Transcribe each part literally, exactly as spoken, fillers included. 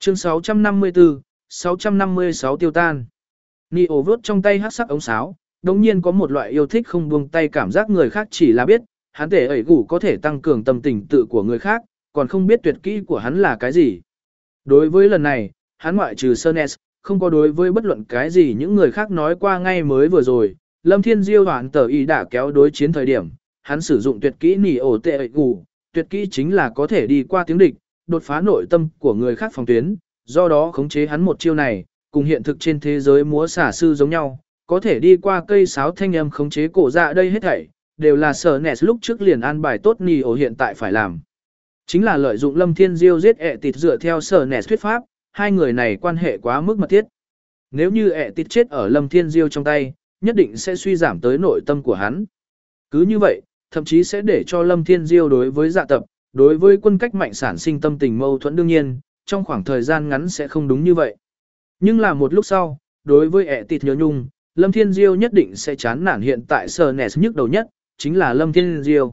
Chương sáu trăm năm mươi tư, sáu trăm năm mươi sáu tiêu tan. Neo vớt trong tay hắc sắc ống sáo, đồng nhiên có một loại yêu thích không buông tay cảm giác người khác chỉ là biết, hắn thể ẩy gủ có thể tăng cường tâm tình tự của người khác, còn không biết tuyệt kỹ của hắn là cái gì. Đối với lần này, hắn ngoại trừ Sernes, không có đối với bất luận cái gì những người khác nói qua ngay mới vừa rồi, Lâm Thiên Diêu hoạn tờ ý đã kéo đối chiến thời điểm, hắn sử dụng tuyệt kỹ Neo tệ ẩy gủ, tuyệt kỹ chính là có thể đi qua tiếng địch, đột phá nội tâm của người khác phòng tuyến, do đó khống chế hắn một chiêu này, cùng hiện thực trên thế giới múa xả sư giống nhau, có thể đi qua cây sáo thanh âm khống chế cổ dạ đây hết thảy, đều là sở nẹt lúc trước liền an bài tốt Neo hiện tại phải làm. Chính là lợi dụng Lâm Thiên Diêu giết ẹ tịt dựa theo sở nẹt thuyết pháp, hai người này quan hệ quá mức mật thiết. Nếu như ẹ tịt chết ở Lâm Thiên Diêu trong tay, nhất định sẽ suy giảm tới nội tâm của hắn. Cứ như vậy, thậm chí sẽ để cho Lâm Thiên Diêu đối với dạ tập, đối với quân cách mạnh sản sinh tâm tình mâu thuẫn đương nhiên, trong khoảng thời gian ngắn sẽ không đúng như vậy. Nhưng là một lúc sau, đối với ẹ tịt nhớ nhung, Lâm Thiên Diêu nhất định sẽ chán nản hiện tại sờ nẹt nhức đầu nhất, chính là Lâm Thiên Diêu.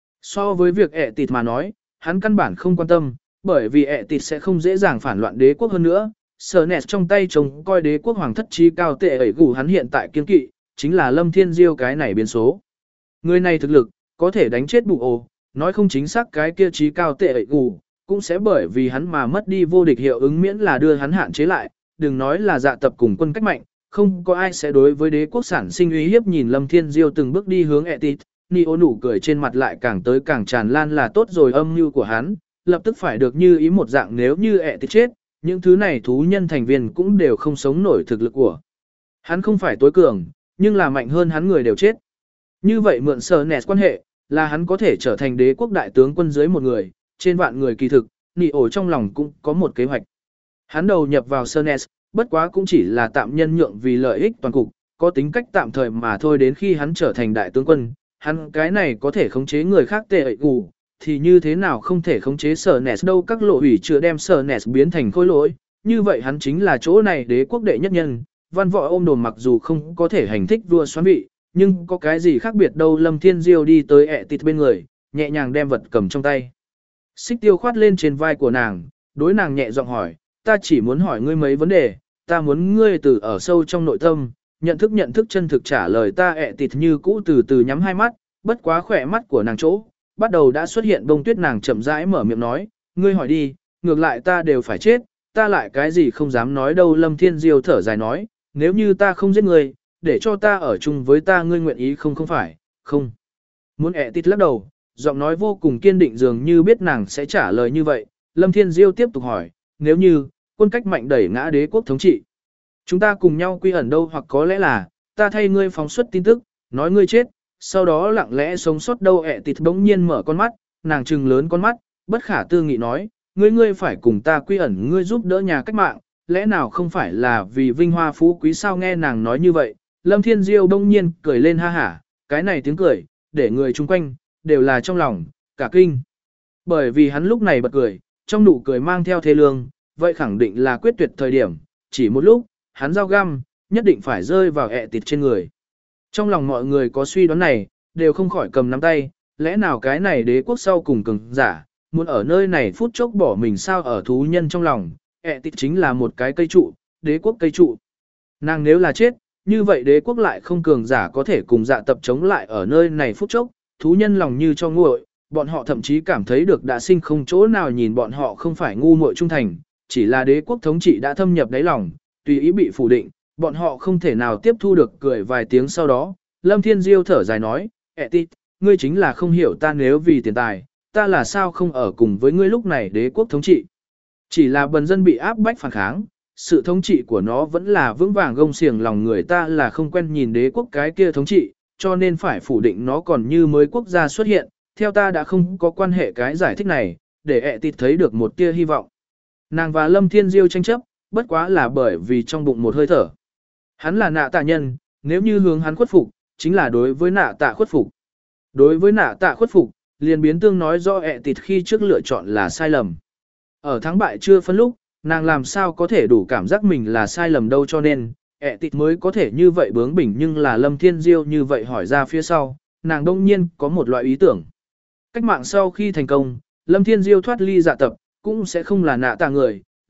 So với việc ẹ tịt mà nói, hắn căn bản không quan tâm, bởi vì ẹ tịt sẽ không dễ dàng phản loạn đế quốc hơn nữa. Sờ nẹt trong tay trông coi đế quốc hoàng thất trí cao tệ ẩy gù hắn hiện tại kiên kỵ, chính là Lâm Thiên Diêu cái này biến số. Người này thực lực, có thể đánh chết bụ ồ, nói không chính xác cái kia trí cao tệ ẩy gù, cũng sẽ bởi vì hắn mà mất đi vô địch hiệu ứng miễn là đưa hắn hạn chế lại, đừng nói là dạ tập cùng quân cách mạnh, không có ai sẽ đối với đế quốc sản sinh uy hiếp. Nhìn Lâm Thiên Diêu từng bước đi hướng Etit, Neo nụ cười trên mặt lại càng tới càng tràn lan là tốt rồi âm mưu của hắn, lập tức phải được như ý một dạng nếu như Etit chết, những thứ này thú nhân thành viên cũng đều không sống nổi thực lực của. Hắn không phải tối cường, nhưng là mạnh hơn hắn người đều chết. Như vậy mượn sở nẹt quan hệ, là hắn có thể trở thành đế quốc đại tướng quân dưới một người, trên vạn người kỳ thực, Neo trong lòng cũng có một kế hoạch. Hắn đầu nhập vào Sernes, bất quá cũng chỉ là tạm nhân nhượng vì lợi ích toàn cục, có tính cách tạm thời mà thôi đến khi hắn trở thành đại tướng quân, hắn cái này có thể khống chế người khác tệ ẩy gù, thì như thế nào không thể khống chế Sernes đâu các lộ hủy chưa đem Sernes biến thành khối lỗi, như vậy hắn chính là chỗ này đế quốc đệ nhất nhân, văn võ ôm đồn mặc dù không có thể hành thích vua xoán vị, nhưng có cái gì khác biệt đâu. Lâm Thiên Diêu đi tới Etit bên người, nhẹ nhàng đem vật cầm trong tay. Xích tiêu khoát lên trên vai của nàng, đối nàng nhẹ giọng hỏi, ta chỉ muốn hỏi ngươi mấy vấn đề, ta muốn ngươi từ ở sâu trong nội tâm, nhận thức nhận thức chân thực trả lời ta. ẹ tịt như cũ từ từ nhắm hai mắt, bất quá khỏe mắt của nàng chỗ, bắt đầu đã xuất hiện bông tuyết. Nàng chậm rãi mở miệng nói, ngươi hỏi đi, ngược lại ta đều phải chết, ta lại cái gì không dám nói đâu. Lâm Thiên Diêu thở dài nói, nếu như ta không giết ngươi, để cho ta ở chung với ta ngươi nguyện ý không không phải, không. Muốn. ẹ tịt lắc đầu, giọng nói vô cùng kiên định dường như biết nàng sẽ trả lời như vậy. Lâm Thiên Diêu tiếp tục hỏi, nếu như quân cách mạnh đẩy ngã đế quốc thống trị, chúng ta cùng nhau quy ẩn đâu, hoặc có lẽ là ta thay ngươi phóng xuất tin tức, nói ngươi chết, sau đó lặng lẽ sống sót đâu. ẹ tịt bỗng nhiên mở con mắt, nàng trừng lớn con mắt, bất khả tư nghị nói, ngươi ngươi phải cùng ta quy ẩn, ngươi giúp đỡ nhà cách mạng, lẽ nào không phải là vì vinh hoa phú quý sao? Nghe nàng nói như vậy, Lâm Thiên Diêu bỗng nhiên cười lên ha hả, cái này tiếng cười, để người chung quanh đều là trong lòng cả kinh. Bởi vì hắn lúc này bật cười, trong nụ cười mang theo thê lương, vậy khẳng định là quyết tuyệt thời điểm, chỉ một lúc, hắn dao găm, nhất định phải rơi vào ẹ tịt trên người. Trong lòng mọi người có suy đoán này, đều không khỏi cầm nắm tay, lẽ nào cái này đế quốc sau cùng cường giả, muốn ở nơi này phút chốc bỏ mình sao? Ở thú nhân trong lòng, ẹ tịt chính là một cái cây trụ, đế quốc cây trụ. Nàng nếu là chết, như vậy đế quốc lại không cường giả có thể cùng dạ tập chống lại ở nơi này phút chốc, thú nhân lòng như cho nguội, bọn họ thậm chí cảm thấy được đã sinh không chỗ nào nhìn bọn họ không phải ngu muội trung thành, chỉ là đế quốc thống trị đã thâm nhập đáy lòng, tùy ý bị phủ định, bọn họ không thể nào tiếp thu được. Cười vài tiếng sau đó, Lâm Thiên Diêu thở dài nói, Etit, ngươi chính là không hiểu ta, nếu vì tiền tài, ta là sao không ở cùng với ngươi lúc này đế quốc thống trị. Chỉ là bần dân bị áp bách phản kháng, sự thống trị của nó vẫn là vững vàng gông xiềng lòng người ta là không quen nhìn đế quốc cái kia thống trị, cho nên phải phủ định nó còn như mới quốc gia xuất hiện, theo ta đã không có quan hệ. Cái giải thích này, để Etit thấy được một tia hy vọng. Nàng và Lâm Thiên Diêu tranh chấp, bất quá là bởi vì trong bụng một hơi thở. Hắn là nạ tạ nhân, nếu như hướng hắn khuất phục, chính là đối với nạ tạ khuất phục. Đối với nạ tạ khuất phục, liền biến tương nói do Etit khi trước lựa chọn là sai lầm. Ở thắng bại chưa phân lúc, nàng làm sao có thể đủ cảm giác mình là sai lầm đâu, cho nên Etit mới có thể như vậy bướng bỉnh. Nhưng là Lâm Thiên Diêu như vậy hỏi ra phía sau, nàng đông nhiên có một loại ý tưởng. Cách mạng sau khi thành công, Lâm Thiên Diêu thoát ly dạ tập, cũng sẽ không là nạ tạ người,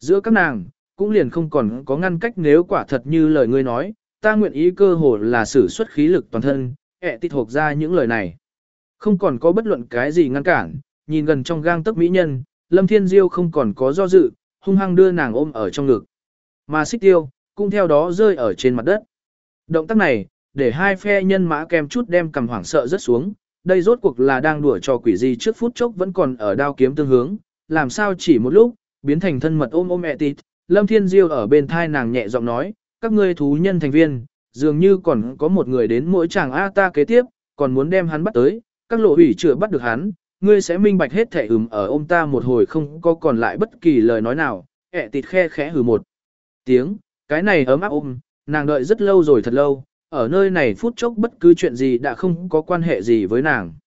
Giữa các nàng, cũng liền không còn có ngăn cách nếu quả thật như lời ngươi nói, ta nguyện ý cơ hồ là sử xuất khí lực toàn thân, ẹ tịt thuộc ra những lời này. Không còn có bất luận cái gì ngăn cản, nhìn gần trong gang tấc mỹ nhân, Lâm Thiên Diêu không còn có do dự, hung hăng đưa nàng ôm ở trong ngực. Mà xích tiêu, cũng theo đó rơi ở trên mặt đất. Động tác này, để hai phe nhân mã kem chút đem cầm hoảng sợ rất xuống, đây rốt cuộc là đang đùa trò quỷ gì trước phút chốc vẫn còn ở đao kiếm tương hướng, làm sao chỉ một lúc, biến thành thân mật ôm ôm ẹ tịt. Lâm Thiên Diêu ở bên thai nàng nhẹ giọng nói, các ngươi thú nhân thành viên, dường như còn có một người đến mỗi chàng A ta kế tiếp, còn muốn đem hắn bắt tới, các lộ hủy chưa bắt được hắn, ngươi sẽ minh bạch hết thể ừm ở ôm ta một hồi không có còn lại bất kỳ lời nói nào, ẹ tịt khe khẽ hừ một tiếng, cái này ấm áp ôm, nàng đợi rất lâu rồi thật lâu, ở nơi này phút chốc bất cứ chuyện gì đã không có quan hệ gì với nàng.